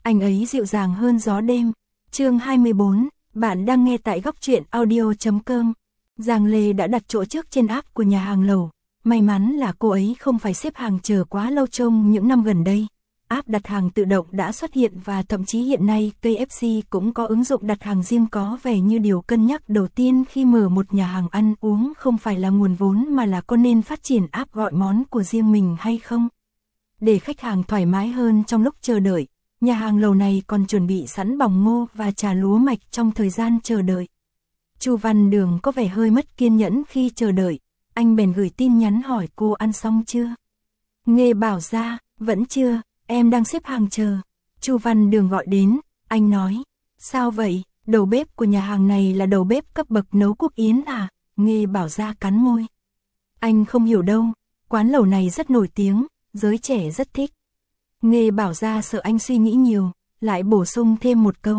anh ấy dịu dàng hơn gió đêm. Chương 24, bạn đang nghe tại góc truyện audio.com. Giang Lê đã đặt chỗ trước trên app của nhà hàng lẩu. May mắn là cô ấy không phải xếp hàng chờ quá lâu trong những năm gần đây. App đặt hàng tự động đã xuất hiện và thậm chí hiện nay KFC cũng có ứng dụng đặt hàng riêng, có vẻ như điều cân nhắc đầu tiên khi mở một nhà hàng ăn uống không phải là nguồn vốn mà là có nên phát triển app gọi món của riêng mình hay không. Để khách hàng thoải mái hơn trong lúc chờ đợi, nhà hàng lẩu này còn chuẩn bị sẵn bỏng ngô và trà lúa mạch trong thời gian chờ đợi. Chu Văn Đường có vẻ hơi mất kiên nhẫn khi chờ đợi, anh bèn gửi tin nhắn hỏi cô ăn xong chưa. Nghe bảo ra, vẫn chưa, em đang xếp hàng chờ. Chu Văn Đường gọi đến, anh nói, sao vậy, đầu bếp của nhà hàng này là đầu bếp cấp bậc nấu quốc yến à? Nghe bảo ra cắn môi. Anh không hiểu đâu, quán lẩu này rất nổi tiếng, giới trẻ rất thích. Nghe bảo ra sợ anh suy nghĩ nhiều, lại bổ sung thêm một câu.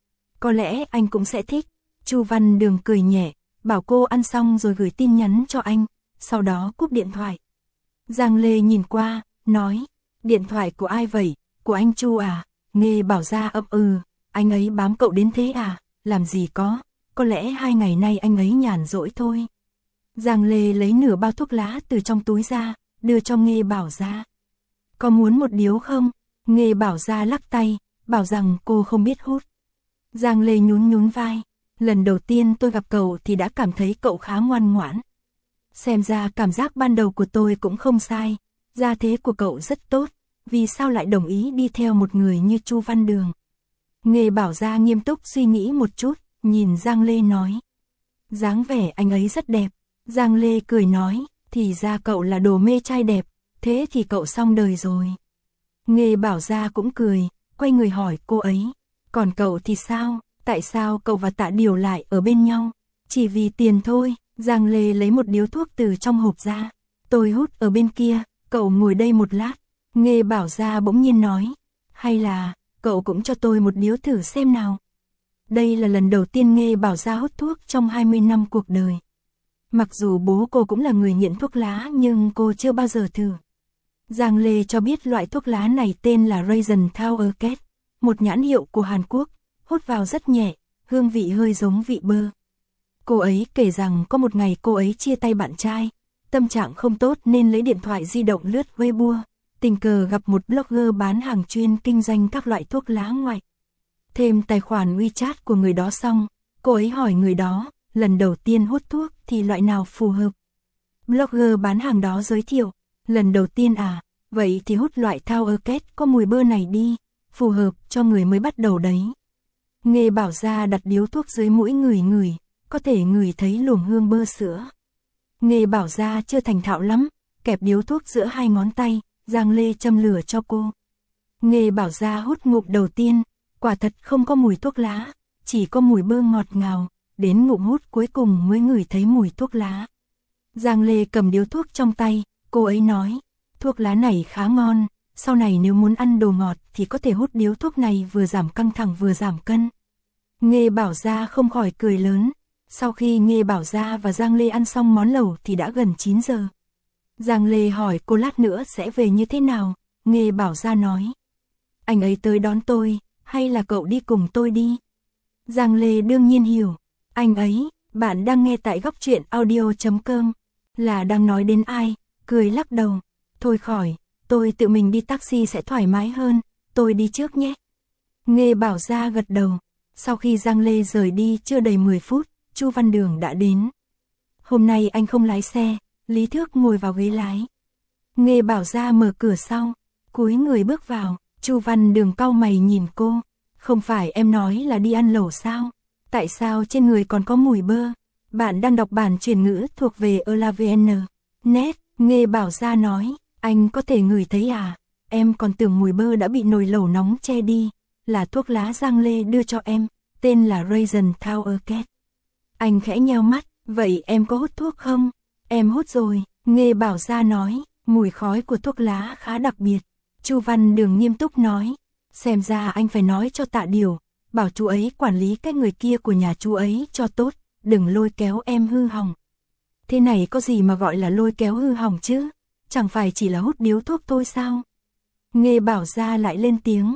Có lẽ anh cũng sẽ thích. Chu Văn Đường cười nhẹ, bảo cô ăn xong rồi gửi tin nhắn cho anh, sau đó cúp điện thoại. Giang Lê nhìn qua, nói, điện thoại của ai vậy, của anh Chu à? Nghe bảo ra ậm anh ấy bám cậu đến thế à? Làm gì có lẽ 2 ngày nay anh ấy nhàn rỗi thôi. Giang Lê lấy nửa bao thuốc lá từ trong túi ra, đưa cho Nghe bảo ra. Có muốn một điếu không? Nghe bảo ra lắc tay, bảo rằng cô không biết hút. Giang Lê nhún vai. Lần đầu tiên tôi gặp cậu thì đã cảm thấy cậu khá ngoan ngoãn. Xem ra cảm giác ban đầu của tôi cũng không sai, gia thế của cậu rất tốt, vì sao lại đồng ý đi theo một người như Chu Văn Đường? Nghe bảo ra nghiêm túc suy nghĩ một chút, nhìn Giang Lê nói. Dáng vẻ anh ấy rất đẹp. Giang Lê cười nói, thì ra cậu là đồ mê trai đẹp, thế thì cậu xong đời rồi. Nghe bảo ra cũng cười, quay người hỏi cô ấy, còn cậu thì sao? Tại sao cậu và Tạ Điều lại ở bên nhau? Chỉ vì tiền thôi. Giang Lê lấy một điếu thuốc từ trong hộp ra. Tôi hút ở bên kia, cậu ngồi đây một lát. Nghe bảo ra bỗng nhiên nói. Hay là, cậu cũng cho tôi một điếu thử xem nào. Đây là lần đầu tiên Nghe bảo ra hút thuốc trong 20 năm cuộc đời. Mặc dù bố cô cũng là người nghiện thuốc lá nhưng cô chưa bao giờ thử. Giang Lê cho biết loại thuốc lá này tên là Raisin Tower Cat, một nhãn hiệu của Hàn Quốc. Hút vào rất nhẹ, hương vị hơi giống vị bơ. Cô ấy kể rằng có một ngày cô ấy chia tay bạn trai, tâm trạng không tốt nên lấy điện thoại di động lướt Weibo, tình cờ gặp một blogger bán hàng chuyên kinh doanh các loại thuốc lá ngoại. Thêm tài khoản WeChat của người đó xong, cô ấy hỏi người đó, lần đầu tiên hút thuốc thì loại nào phù hợp. Blogger bán hàng đó giới thiệu, lần đầu tiên à, vậy thì hút loại Tower Cat có mùi bơ này đi, phù hợp cho người mới bắt đầu đấy. Nghe bảo ra đặt điếu thuốc dưới mũi ngửi, có thể ngửi thấy luồng hương bơ sữa. Nghe bảo ra chưa thành thạo lắm, kẹp điếu thuốc giữa 2 ngón tay, Giang Lê châm lửa cho cô. Nghe bảo ra hút ngụm đầu tiên, quả thật không có mùi thuốc lá, chỉ có mùi bơ ngọt ngào, đến ngụm hút cuối cùng mới ngửi thấy mùi thuốc lá. Giang Lê cầm điếu thuốc trong tay, cô ấy nói, thuốc lá này khá ngon. Sau này nếu muốn ăn đồ ngọt thì có thể hút điếu thuốc này vừa giảm căng thẳng vừa giảm cân. Nghe bảo ra không khỏi cười lớn. Sau khi Nghe bảo ra và Giang Lê ăn xong món lẩu thì đã gần 9 giờ. Giang Lê hỏi cô lát nữa sẽ về như thế nào. Nghe bảo ra nói. Anh ấy tới đón tôi, hay là cậu đi cùng tôi đi? Giang Lê đương nhiên hiểu. Anh ấy, bạn đang nghe tại góc truyện audio.com. Là đang nói đến ai? Cười lắc đầu. Thôi khỏi. Tôi tự mình đi taxi sẽ thoải mái hơn, tôi đi trước nhé. Nghe bảo ra gật đầu. Sau khi Giang Lê rời đi chưa đầy 10 phút, Chu Văn Đường đã đến. Hôm nay anh không lái xe, Lý Thước ngồi vào ghế lái. Nghe bảo ra mở cửa sau, cúi người bước vào, Chu Văn Đường cau mày nhìn cô. Không phải em nói là đi ăn lẩu sao? Tại sao trên người còn có mùi bơ? Bạn đang đọc bản chuyển ngữ thuộc về ELAVN. Net, Nghe bảo ra nói. Anh có thể ngửi thấy à? Em còn tưởng mùi bơ đã bị nồi lẩu nóng che đi. Là thuốc lá Giang Lê đưa cho em, tên là Raisin Tower Cat. Anh khẽ nheo mắt, vậy em có hút thuốc không? Em hút rồi, Nghe bảo ra nói, mùi khói của thuốc lá khá đặc biệt. Chu Văn Đường nghiêm túc nói, xem ra anh phải nói cho Tạ Điều, bảo chú ấy quản lý cái người kia của nhà chú ấy cho tốt, đừng lôi kéo em hư hỏng. Thế này có gì mà gọi là lôi kéo hư hỏng chứ? Chẳng phải chỉ là hút điếu thuốc thôi sao? Nghe bảo ra lại lên tiếng.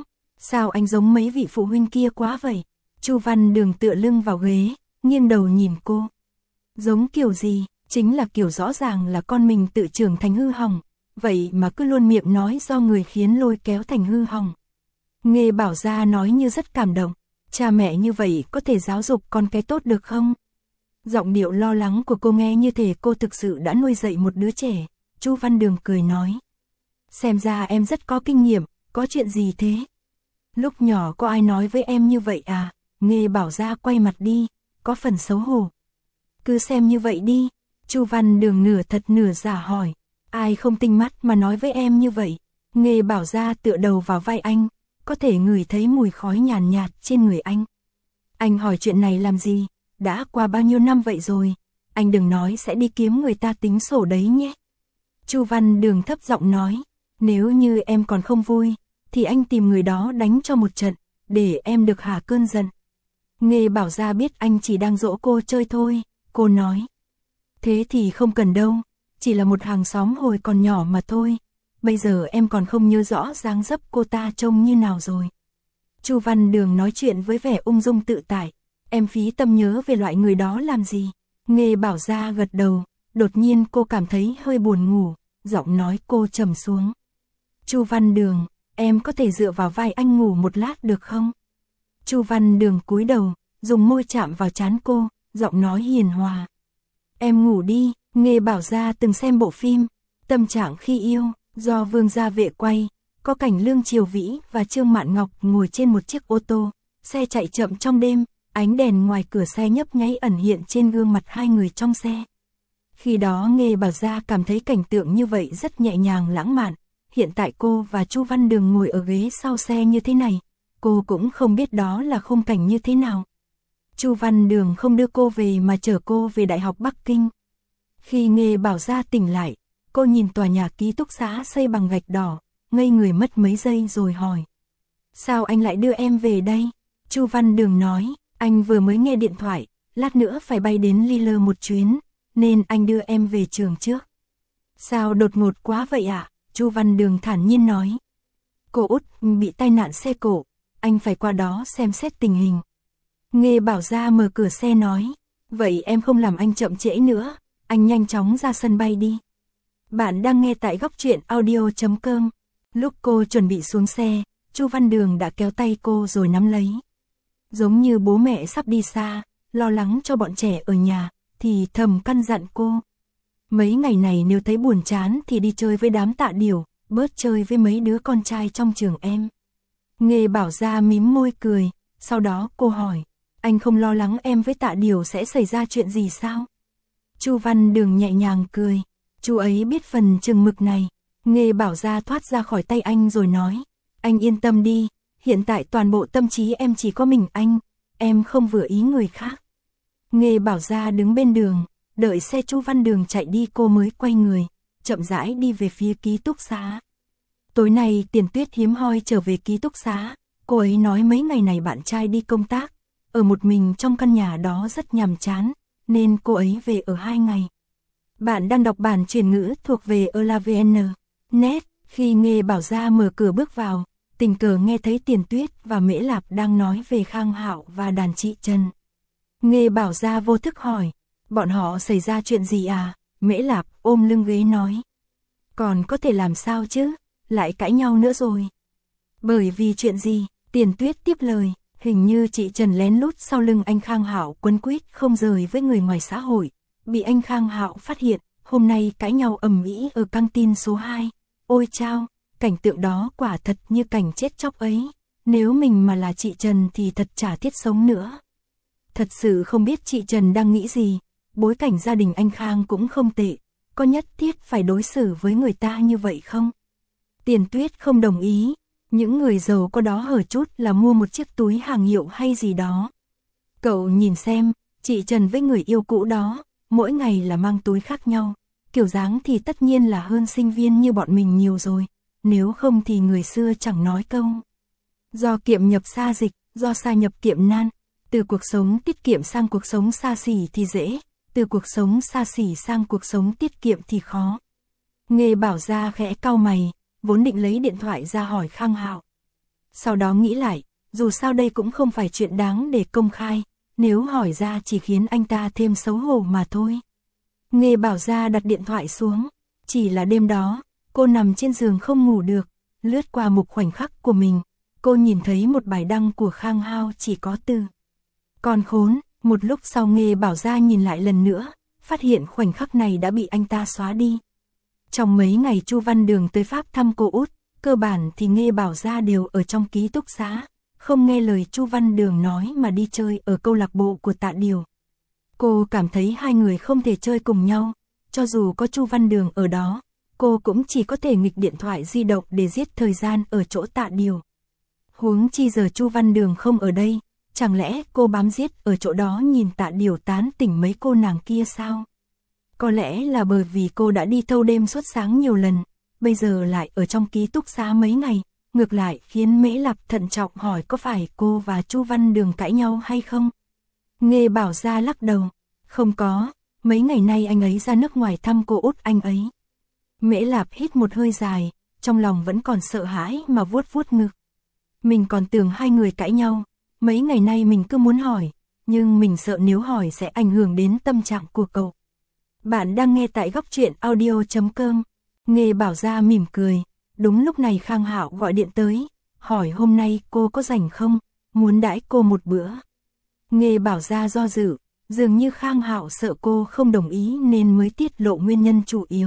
Sao anh giống mấy vị phụ huynh kia quá vậy? Chu Văn Đường tựa lưng vào ghế, nghiêng đầu nhìn cô. Giống kiểu gì? Chính là kiểu rõ ràng là con mình tự trưởng thành hư hỏng, vậy mà cứ luôn miệng nói do người khiến lôi kéo thành hư hỏng. Nghe Bảo Gia nói như rất cảm động, cha mẹ như vậy có thể giáo dục con cái tốt được không? Giọng điệu lo lắng của cô nghe như thể cô thực sự đã nuôi dạy một đứa trẻ. Chu Văn Đường cười nói. Xem ra em rất có kinh nghiệm, có chuyện gì thế? Lúc nhỏ có ai nói với em như vậy à? Nghe Bảo Gia quay mặt đi, có phần xấu hổ. Cứ xem như vậy đi. Chu Văn Đường nửa thật nửa giả hỏi. Ai không tinh mắt mà nói với em như vậy? Nghe Bảo Gia tựa đầu vào vai anh, có thể ngửi thấy mùi khói nhàn nhạt trên người anh. Anh hỏi chuyện này làm gì? Đã qua bao nhiêu năm vậy rồi? Anh đừng nói sẽ đi kiếm người ta tính sổ đấy nhé. Chu Văn Đường thấp giọng nói. Nếu như em còn không vui, thì anh tìm người đó đánh cho một trận, để em được hạ cơn giận. Nghe Bảo Gia biết anh chỉ đang dỗ cô chơi thôi, cô nói. Thế thì không cần đâu, chỉ là một hàng xóm hồi còn nhỏ mà thôi. Bây giờ em còn không nhớ rõ dáng dấp cô ta trông như nào rồi. Chu Văn Đường nói chuyện với vẻ ung dung tự tại. Em phí tâm nhớ về loại người đó làm gì? Nghe Bảo Gia gật đầu, đột nhiên cô cảm thấy hơi buồn ngủ, giọng nói cô trầm xuống. Chu Văn Đường, em có thể dựa vào vai anh ngủ một lát được không? Chu Văn Đường cúi đầu, dùng môi chạm vào trán cô, giọng nói hiền hòa. Em ngủ đi. Nghe Bảo Gia từng xem bộ phim Tâm Trạng Khi Yêu, do Vương Gia Vệ quay, có cảnh Lương Triều Vĩ và Trương Mạn Ngọc ngồi trên một chiếc ô tô, xe chạy chậm trong đêm, ánh đèn ngoài cửa xe nhấp nháy ẩn hiện trên gương mặt hai người trong xe. Khi đó Nghe Bảo Gia cảm thấy cảnh tượng như vậy rất nhẹ nhàng lãng mạn. Hiện tại cô và Chu Văn Đường ngồi ở ghế sau xe như thế này, cô cũng không biết đó là khung cảnh như thế nào. Chu Văn Đường không đưa cô về mà chở cô về Đại học Bắc Kinh. Khi Nghe Bảo Gia tỉnh lại, cô nhìn tòa nhà ký túc xá xây bằng gạch đỏ, ngây người mất mấy giây rồi hỏi. Sao anh lại đưa em về đây? Chu Văn Đường nói, anh vừa mới nghe điện thoại, lát nữa phải bay đến Lille một chuyến, nên anh đưa em về trường trước. Sao đột ngột quá vậy ạ? Chu Văn Đường thản nhiên nói. Cô út bị tai nạn xe cộ, anh phải qua đó xem xét tình hình. Nghe Bảo Gia mở cửa xe nói, vậy em không làm anh chậm trễ nữa, anh nhanh chóng ra sân bay đi. Bạn đang nghe tại Góc Truyện Audio.com. Lúc cô chuẩn bị xuống xe, Chu Văn Đường đã kéo tay cô rồi nắm lấy. Giống như bố mẹ sắp đi xa, lo lắng cho bọn trẻ ở nhà, thì thầm căn dặn cô. Mấy ngày này nếu thấy buồn chán thì đi chơi với đám Tạ Điểu, bớt chơi với mấy đứa con trai trong trường em. Nghe Bảo Gia mím môi cười, sau đó cô hỏi, anh không lo lắng em với Tạ Điểu sẽ xảy ra chuyện gì sao? Chu Văn Đường nhẹ nhàng cười, chú ấy biết phần chừng mực này. Nghe Bảo Gia thoát ra khỏi tay anh rồi nói, anh yên tâm đi, hiện tại toàn bộ tâm trí em chỉ có mình anh, em không vừa ý người khác. Nghe Bảo Gia đứng bên đường, đợi xe Chu Văn Đường chạy đi cô mới quay người, chậm rãi đi về phía ký túc xá. Tối nay Tiền Tuyết hiếm hoi trở về ký túc xá, cô ấy nói mấy ngày này bạn trai đi công tác, ở một mình trong căn nhà đó rất nhàm chán, nên cô ấy về ở 2 ngày. Bạn đang đọc bản truyền ngữ thuộc về ELAVN.net. Khi Nghe Bảo Gia mở cửa bước vào, tình cờ nghe thấy Tiền Tuyết và Mễ Lạp đang nói về Khang Hạo và đàn chị Trần. Nghe Bảo Gia vô thức hỏi, bọn họ xảy ra chuyện gì à? Mễ Lạp ôm lưng ghế nói, còn có thể làm sao chứ, lại cãi nhau nữa rồi. Bởi vì chuyện gì? Tiền Tuyết tiếp lời, hình như chị Trần lén lút sau lưng anh Khang Hạo quấn quýt không rời với người ngoài xã hội, bị anh Khang Hạo phát hiện, hôm nay cãi nhau ầm ĩ ở căng tin số 2. Ôi chao, cảnh tượng đó quả thật như cảnh chết chóc ấy, nếu mình mà là chị Trần thì thật chả thiết sống nữa. Thật sự không biết chị Trần đang nghĩ gì, bối cảnh gia đình anh Khang cũng không tệ, có nhất thiết phải đối xử với người ta như vậy không? Tiền Tuyết không đồng ý, những người giàu có đó hở chút là mua một chiếc túi hàng hiệu hay gì đó. Cậu nhìn xem, chị Trần với người yêu cũ đó, mỗi ngày là mang túi khác nhau, kiểu dáng thì tất nhiên là hơn sinh viên như bọn mình nhiều rồi, nếu không thì người xưa chẳng nói câu. Do kiệm nhập xa dịch, do xa nhập kiệm nan, từ cuộc sống tiết kiệm sang cuộc sống xa xỉ thì dễ, từ cuộc sống xa xỉ sang cuộc sống tiết kiệm thì khó. Nghe Bảo Gia khẽ cau mày, vốn định lấy điện thoại ra hỏi Khang Hạo. Sau đó nghĩ lại, dù sao đây cũng không phải chuyện đáng để công khai, nếu hỏi ra chỉ khiến anh ta thêm xấu hổ mà thôi. Nghe Bảo Gia đặt điện thoại xuống, chỉ là đêm đó, cô nằm trên giường không ngủ được, lướt qua mục khoảnh khắc của mình, cô nhìn thấy một bài đăng của Khang Hao chỉ có từ "Con khốn", một lúc sau Nghe Bảo Gia nhìn lại lần nữa, phát hiện khoảnh khắc này đã bị anh ta xóa đi. Trong mấy ngày Chu Văn Đường tới Pháp thăm cô út, cơ bản thì Nghe Bảo Gia đều ở trong ký túc xá, không nghe lời Chu Văn Đường nói mà đi chơi ở câu lạc bộ của Tạ Điều. Cô cảm thấy hai người không thể chơi cùng nhau, cho dù có Chu Văn Đường ở đó, cô cũng chỉ có thể nghịch điện thoại di động để giết thời gian ở chỗ Tạ Điều. Huống chi giờ Chu Văn Đường không ở đây, chẳng lẽ cô bám giết ở chỗ đó nhìn Tạ Điều tán tỉnh mấy cô nàng kia sao? Có lẽ là bởi vì cô đã đi thâu đêm suốt sáng nhiều lần, bây giờ lại ở trong ký túc xá mấy ngày, ngược lại khiến Mễ Lạp thận trọng hỏi có phải cô và Chu Văn Đường cãi nhau hay không? Nghe Bảo Gia lắc đầu, không có, mấy ngày nay anh ấy ra nước ngoài thăm cô út anh ấy. Mễ Lạp hít một hơi dài, trong lòng vẫn còn sợ hãi mà vuốt vuốt ngực. Mình còn tưởng hai người cãi nhau, mấy ngày nay mình cứ muốn hỏi, nhưng mình sợ nếu hỏi sẽ ảnh hưởng đến tâm trạng của cậu. Bạn đang nghe tại góc truyện audio.com. Nghe Bảo Gia mỉm cười, đúng lúc này Khang Hạo gọi điện tới, hỏi hôm nay cô có rảnh không, muốn đãi cô một bữa. Nghe Bảo Gia do dự, dường như Khang Hạo sợ cô không đồng ý nên mới tiết lộ nguyên nhân chủ yếu.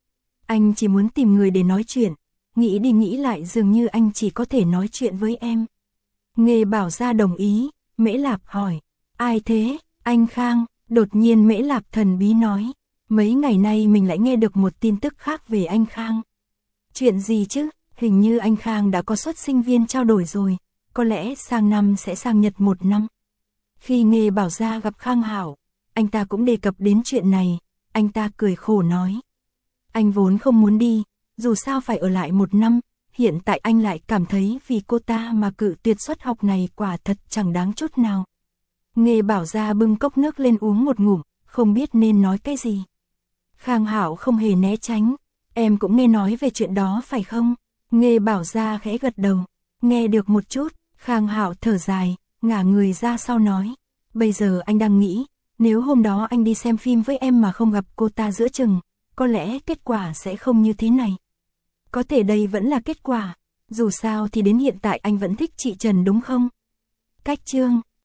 Anh chỉ muốn tìm người để nói chuyện, nghĩ đi nghĩ lại dường như anh chỉ có thể nói chuyện với em. Nghe Bảo Gia đồng ý, Mễ Lạp hỏi, ai thế, anh Khang, đột nhiên Mễ Lạp thần bí nói, mấy ngày nay mình lại nghe được một tin tức khác về anh Khang. Chuyện gì chứ, hình như anh Khang đã có suất sinh viên trao đổi rồi, có lẽ sang năm sẽ sang Nhật 1 năm. Khi Nghe Bảo Gia gặp Khang Hạo, anh ta cũng đề cập đến chuyện này, anh ta cười khổ nói. Anh vốn không muốn đi, dù sao phải ở lại 1 năm, hiện tại anh lại cảm thấy vì cô ta mà cự tuyệt suất học này quả thật chẳng đáng chút nào. Nghe Bảo Gia bưng cốc nước lên uống một ngụm, không biết nên nói cái gì. Khang Hạo không hề né tránh, em cũng nghe nói về chuyện đó phải không? Nghe Bảo Gia khẽ gật đầu, nghe được một chút, Khang Hạo thở dài, ngả người ra sau nói, bây giờ anh đang nghĩ, nếu hôm đó anh đi xem phim với em mà không gặp cô ta giữa chừng, có lẽ kết quả sẽ không như thế này. Có thể đây vẫn là kết quả, dù sao thì đến hiện tại anh vẫn thích chị Trần đúng không? Cách chương